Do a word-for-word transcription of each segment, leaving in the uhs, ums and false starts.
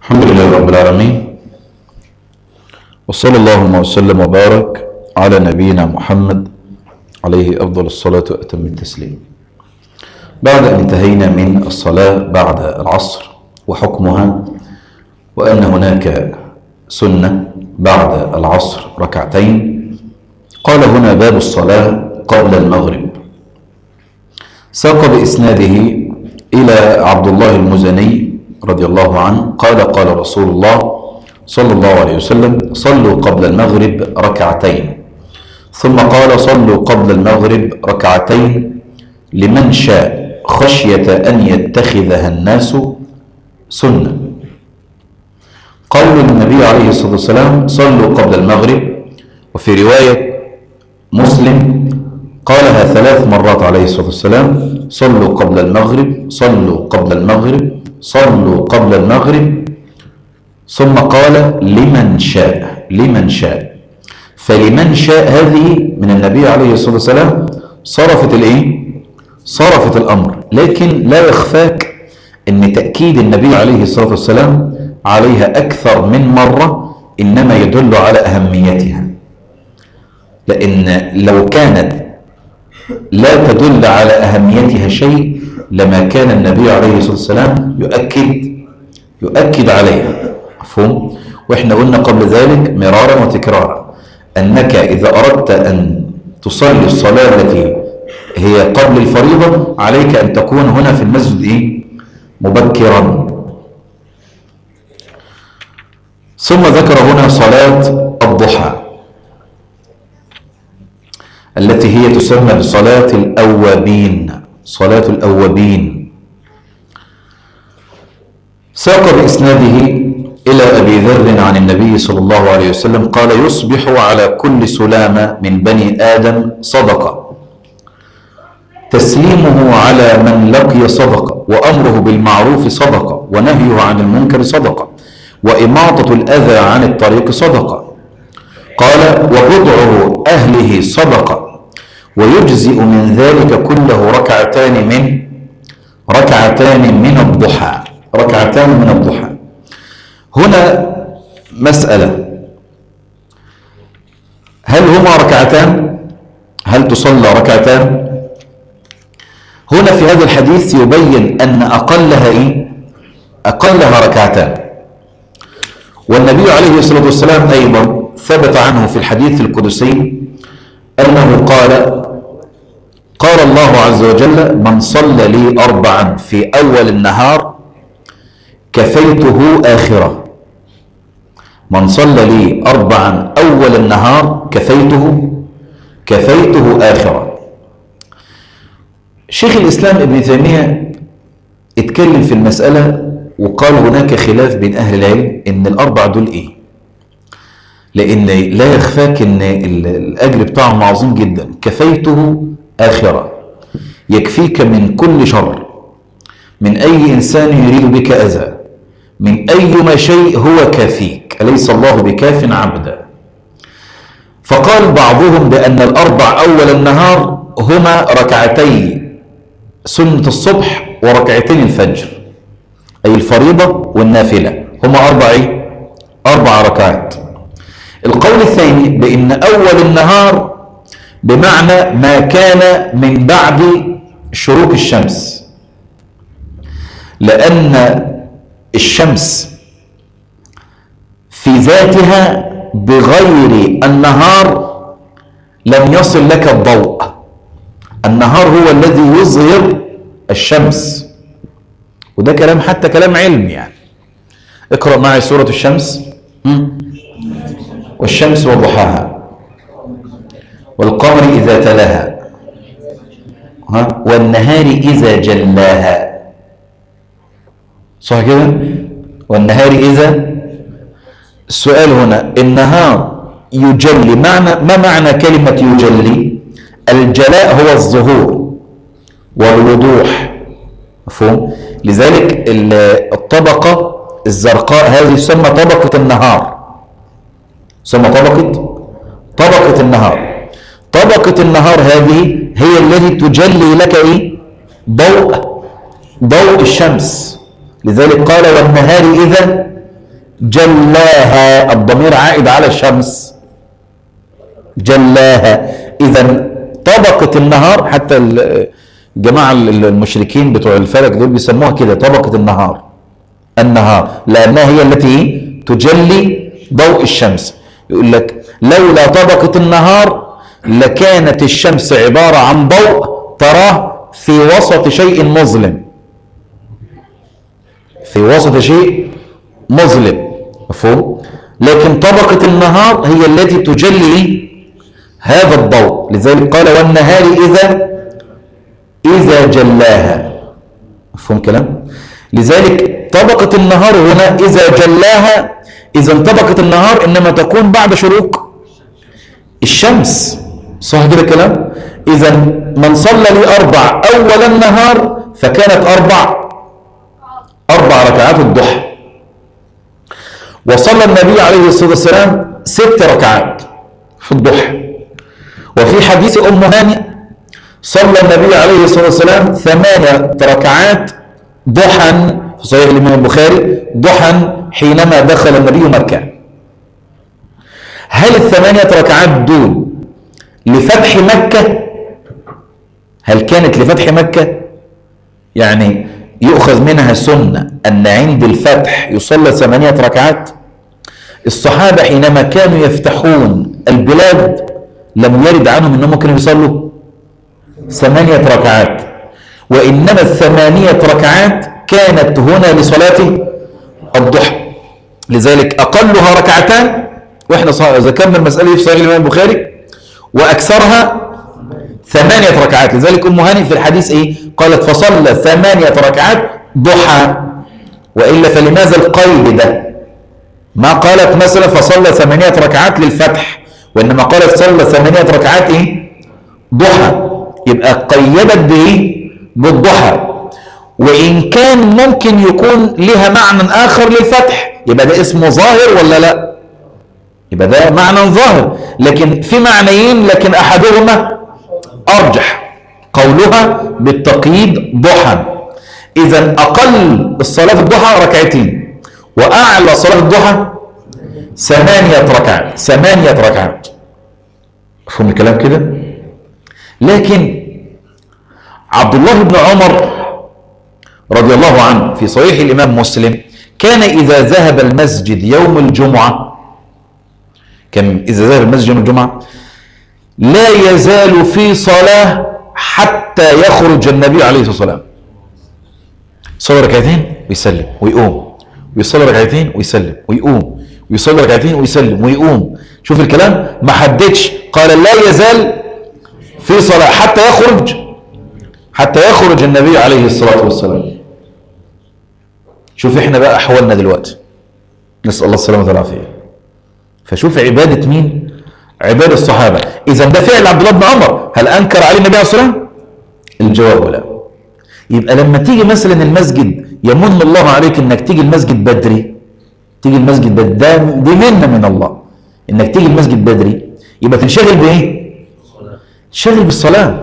الحمد لله رب العالمين، وصلى الله وسلم وبارك على نبينا محمد عليه أفضل الصلاة وأتم التسليم. بعد أن انتهينا من الصلاة بعد العصر وحكمها، وأن هناك سنة بعد العصر ركعتين، قال هنا باب الصلاة قبل المغرب. ساق بإسناده إلى عبد الله المزني رضي الله عنه قال قال رسول الله صلى الله عليه وسلم: صلوا قبل المغرب ركعتين. ثم قال: صلوا قبل المغرب ركعتين لمن شاء خشية أن يتخذها الناس سنة. قول النبي عليه الصلاة والسلام: صلوا قبل المغرب، وفي رواية مسلم قالها ثلاث مرات عليه الصلاة والسلام: صلوا قبل المغرب، صلوا قبل المغرب، صلوا قبل المغرب. ثم قال: لمن شاء، لمن شاء. فلمن شاء هذه من النبي عليه الصلاة والسلام صرفت الايه؟ صرفت الأمر. لكن لا يخفاك ان تأكيد النبي عليه الصلاة والسلام عليها أكثر من مرة إنما يدل على أهميتها، لأن لو كانت لا تدل على أهميتها شيء لما كان النبي عليه الصلاة والسلام يؤكد يؤكد عليها. مفهوم؟ وإحنا قلنا قبل ذلك مرارا وتكرارا أنك إذا أردت أن تصلي الصلاة التي هي قبل الفريضة عليك أن تكون هنا في المسجد إيه؟ مبكرا. ثم ذكر هنا صلاة الضحى التي هي تسمى بصلاة الأوابين، صلاة الأوابين. ساق بإسناده إلى أبي ذر عن النبي صلى الله عليه وسلم قال: يصبح على كل سلامة من بني آدم صدقة، تسليمه على من لقي صدقة، وأمره بالمعروف صدقة، ونهيه عن المنكر صدقة، وإماطة الأذى عن الطريق صدقة. قال: وبضعه أهله صدقة، ويجزئ من ذلك كله ركعتان من ركعتان من الضحى، ركعتان من الضحى. هنا مسألة: هل هما ركعتان؟ هل تصلى ركعتان؟ هنا في هذا الحديث يبين أن أقلها إيه؟ أقلها ركعتان. والنبي عليه الصلاة والسلام أيضا ثبت عنه في الحديث القدسي أنه قال: قال الله عز وجل: من صلى لي أربعا في أول النهار كفيته آخرة. من صلى لي أربعا أول النهار كفيته كفيته آخرة. شيخ الإسلام ابن تيمية اتكلم في المسألة وقال هناك خلاف بين أهل العلم إن الأربع دول إيه، لأن لا يخفاك إن الأجر بتاعهم عظيم جدا. كفيته آخرة، يكفيك من كل شر، من أي إنسان يريد بك أذى، من أيما شيء هو كافيك، أليس الله بكاف عبدا. فقال بعضهم بأن الأربع أول النهار هما ركعتي سنة الصبح وركعتين الفجر، أي الفريضة والنافلة، هما أربع أربع ركعات. القول الثاني بأن أول النهار بمعنى ما كان من بعد شروق الشمس، لأن الشمس في ذاتها بغير النهار لم يصل لك الضوء. النهار هو الذي يظهر الشمس، وده كلام حتى كلام علم. يعني اقرأ معي سورة الشمس: والشمس وضحاها، والقمر إذا تلاها، ها، والنهار إذا جلاها. صح كده؟ والنهار إذا. السؤال هنا: النهار يجلي، معنى ما معنى كلمة يجلي؟ الجلاء هو الظهور والوضوح. مفهوم؟ لذلك الطبقة الزرقاء هذه تسمى طبقة النهار، تسمى طبقة طبقة النهار. طبقة النهار هذه هي التي تجلي لك ايه؟ ضوء ضوء الشمس. لذلك قال: والنهار إذا جلاها، الضمير عائد على الشمس، جلاها. إذا طبقة النهار، حتى الجماعة المشركين بتوع الفلك دول بيسموها كده طبقة النهار، النهار، لأنها هي التي تجلي ضوء الشمس. يقول لك لولا طبقة النهار لكانت الشمس عبارة عن ضوء تراه في وسط شيء مظلم، في وسط شيء مظلم، مفهوم؟ لكن طبقة النهار هي التي تجلي هذا الضوء، لذلك قال والنهار إذا إذا جلاها، مفهوم كلام؟ لذلك طبقة النهار هنا إذا جلاها، إذا طبقة النهار إنما تكون بعد شروق الشمس، صح كده كلام؟ إذا من صلى لأربع أول النهار فكانت أربع أربع ركعات الضحى، وصلى النبي عليه الصلاة والسلام ست ركعات في الضحى. وفي حديث أم هانئ صلى النبي عليه الصلاة والسلام ثمانية ركعات ضحى في صحيح الإمام البخاري، ضحى حينما دخل النبي مكة. هل الثمانية ركعات دول لفتح مكة؟ هل كانت لفتح مكة؟ يعني يؤخذ منها سنة أن عند الفتح يصلى ثمانية ركعات؟ الصحابة حينما كانوا يفتحون البلاد لم يرد عنهم أنهم كانوا يصلوا ثمانية ركعات، وإنما الثمانية ركعات كانت هنا لصلاة الضحى، لذلك أقلها ركعتان، وإحنا ذكرنا المسألة في صحيح الإمام البخاري، وأكثرها ثمانية ركعات. لذلك أم هانئ في الحديث إيه؟ قالت فصلى ثمانية ركعات ضحى، وإلا فلماذا القيد ده؟ ما قالت مثلا فصلى ثمانية ركعات للفتح، وإنما قالت صلى ثمانية ركعات إيه؟ ضحى، يبقى قيدت بإيه؟ بالضحى. وإن كان ممكن يكون لها معنى آخر للفتح، يبقى ده اسمه ظاهر ولا لا؟ يبقى ده معنى ظاهر، لكن في معنيين، لكن أحدهما أرجح، قولها بالتقييد ضحى. إذا أقل الصلاة الضحى ركعتين، وأعلى صلاة الضحى ثمانية ركعات، ثمانية ركعات، مفهوم الكلام كده؟ لكن عبد الله بن عمر رضي الله عنه في صحيح الإمام مسلم كان إذا ذهب المسجد يوم الجمعة، كان إذا ذهب المسجد يوم الجمعة لا يزال في صلاة حتى يخرج النبي عليه الصلاة والسلام. صلى ركعتين ويسلم ويقوم، ويصلي ركعتين ويسلم ويقوم، ويصلي ركعتين ويسلم ويقوم. شوف الكلام، ما حددش، قال لا يزال في صلاة حتى يخرج حتى يخرج النبي عليه الصلاة والسلام. شوف احنا بقى أحوالنا دلوقتي، نسأل الله السلامة والعافية. فشوف عبادة مين؟ عبادة الصحابة. إذا ده فعل عبد الله بن عمر، هل أنكر عليه النبي عليه الصلاة والسلام؟ الجواب لا. يبقى لما تيجي مثلا المسجد، يمن الله عليك انك تيجي المسجد بدري، تيجي المسجد بدري، ده دي منة من الله انك تيجي المسجد بدري، يبقى تنشغل بايه؟ تنشغل بالصلاة،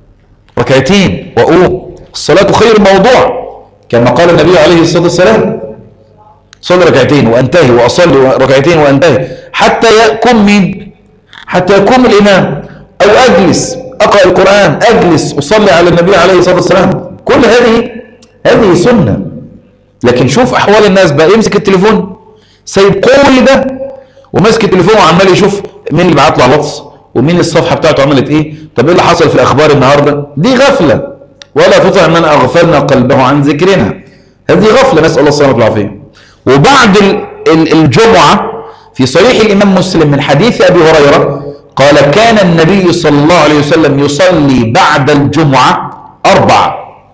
ركعتين وقوم، الصلاة خير موضوع، كما قال النبي عليه الصلاة والسلام صلي ركعتين وانتهي، واصلي ركعتين وانتهي حتى يقوم مين؟ حتى يقوم الامام، او اجلس اقرأ القرآن، اجلس اصلي على النبي عليه الصلاة والسلام، كل هذه هذه سنة. لكن شوف احوال الناس بقى، يمسك التليفون سايب كل ده وماسك التليفون وعمال يشوف مين اللي بعت له على الواتس، ومين الصفحة بتاعته عملت ايه، طب ايه اللي حصل في الاخبار النهارده؟ دي غفلة، ولا تطع من اغفلنا قلبه عن ذكرنا، هذه غفلة، نسأل الله السلامة والعافية. وبعد الجمعة في صحيح الإمام مسلم من حديث أبي هريرة قال كان النبي صلى الله عليه وسلم يصلي بعد الجمعة أربعة.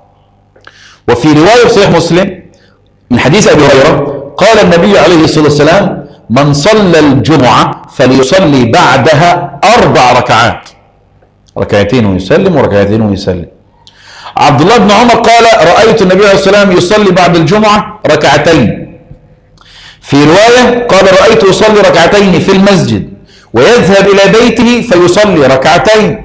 وفي رواية صحيح مسلم من حديث أبي هريرة قال النبي عليه الصلاة والسلام من صلى الجمعة فليصلي بعدها أربع ركعات، ركعتين ويسلم وركعتين ويسلم. عبد الله بن عمر قال رأيت النبي عليه الصلاة والسلام يصلي بعد الجمعة ركعتين. في رواية قال رأيته يصلي ركعتين في المسجد ويذهب إلى بيته فيصلي ركعتين.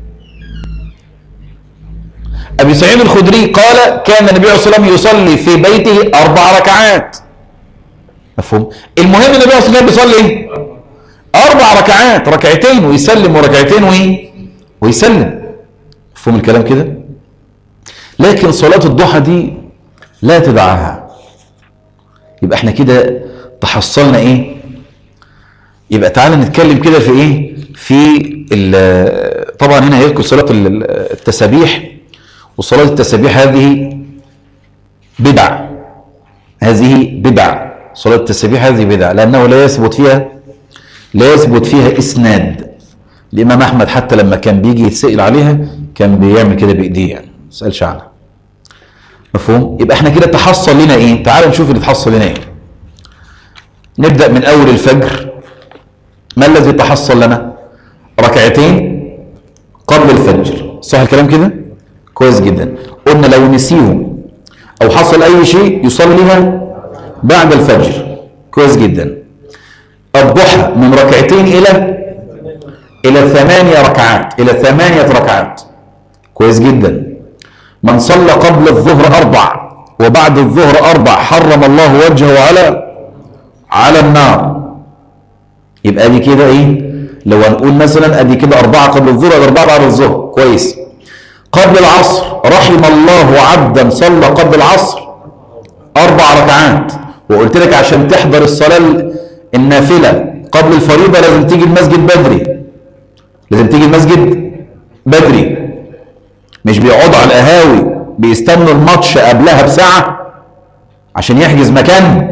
أبي سعيد الخدري قال كان النبي عليه الصلاة والسلام يصلي في بيته أربع ركعات. مفهوم؟ المهم النبي عليه الصلاة والسلام بيصلي ايه؟ أربع ركعات، ركعتين ويسلم وركعتين وإيه؟ ويسلم. مفهوم الكلام كده؟ لكن صلاة الضحى دي لا تدعها. يبقى احنا كده تحصلنا ايه؟ يبقى تعالى نتكلم كده في ايه؟ في طبعا هنا هيذكر صلاة التسابيح، وصلاة التسابيح هذه بدع، هذه بدع، صلاة التسابيح هذه بدع، لأنه لا يثبت فيها لا يثبت فيها إسناد. الإمام أحمد حتى لما كان بيجي يتسأل عليها كان بيعمل كده بإيديه، يعني ما يسألش عنها. مفهوم؟ يبقى احنا كده تحصل لنا ايه؟ تعال نشوف اللي تحصل لنا ايه. نبدأ من أول الفجر. ما الذي تحصل لنا؟ ركعتين قبل الفجر، صح الكلام كده؟ كويس جدا. قلنا لو نسيهم أو حصل أي شيء يصليها بعد الفجر، كويس جدا. الضحى من ركعتين إلى إلى ثمانية ركعات، إلى ثمانية ركعات، كويس جدا. من صلى قبل الظهر أربع وبعد الظهر أربع حرم الله وجهه على على النار. يبقى دي كده إيه؟ لو هنقول مثلا أدي كده أربعة قبل الظهر أدي أربعة بعد الظهر، كويس. قبل العصر رحم الله عبدا صلى قبل العصر أربع ركعات، وقلت لك عشان تحضر الصلاة النافلة قبل الفريضة لازم تيجي المسجد بدري، لازم تيجي المسجد بدري، مش بيقعدوا على القهاوي بيستنوا الماتش قبلها بساعة عشان يحجز مكان.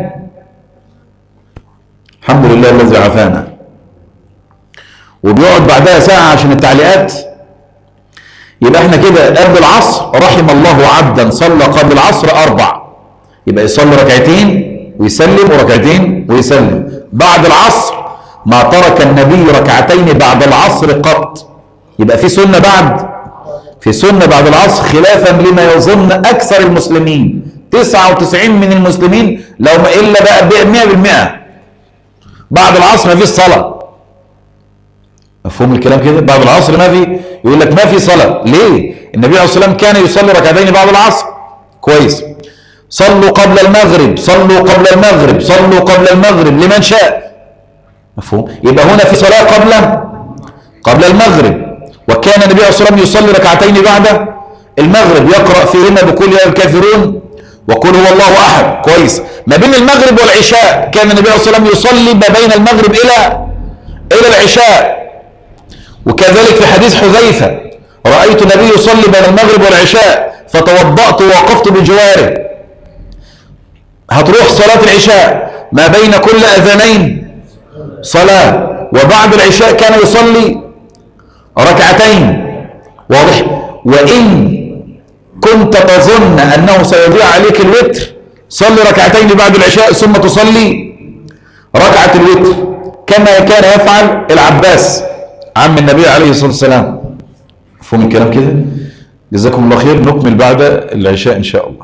الحمد لله الذي عافانا. وبيقعد بعدها ساعة عشان التعليقات. يبقى احنا كده قبل العصر رحم الله عبدا صلى قبل العصر أربع، يبقى يصلي ركعتين ويسلم وركعتين ويسلم. بعد العصر ما ترك النبي ركعتين بعد العصر قط، يبقى في سنة بعد في سنة بعد العصر، خلافا لما يظن أكثر المسلمين. تسعة وتسعين من المسلمين لو ما إلا بقى مئة بالمئة بعد العصر ما فيش صلاة. مفهوم الكلام كده؟ بعد العصر ما في، يقول لك ما في صلاة. ليه؟ النبي عليه الصلاة والسلام كان يصلي ركعتين بعد العصر، كويس. صلوا قبل المغرب، صلوا قبل المغرب، صلوا قبل المغرب لمن شاء. مفهوم؟ يبقى هنا في صلاة قبل قبل المغرب. وكان النبي عليه الصلاة والسلام يصلي ركعتين بعد المغرب يقرأ فيهن بقول يا الكافرون وقل هو الله أحد، كويس. ما بين المغرب والعشاء كان النبي عليه الصلاة والسلام يصلي ما بين المغرب إلى إلى العشاء. وكذلك في حديث حذيفة رأيت النبي يصلي بين المغرب والعشاء فتوضأت ووقفت بجواره. هتروح صلاة العشاء ما بين كل أذانين صلاة، وبعد العشاء كان يصلي ركعتين، واضح. وإن كنت تظن أنه سيضيع عليك الوتر صلي ركعتين بعد العشاء ثم تصلي ركعة الوتر كما كان يفعل العباس عم النبي عليه الصلاة والسلام. مفهوم الكلام كده؟ جزاكم الله خير. نكمل بعد العشاء إن شاء الله.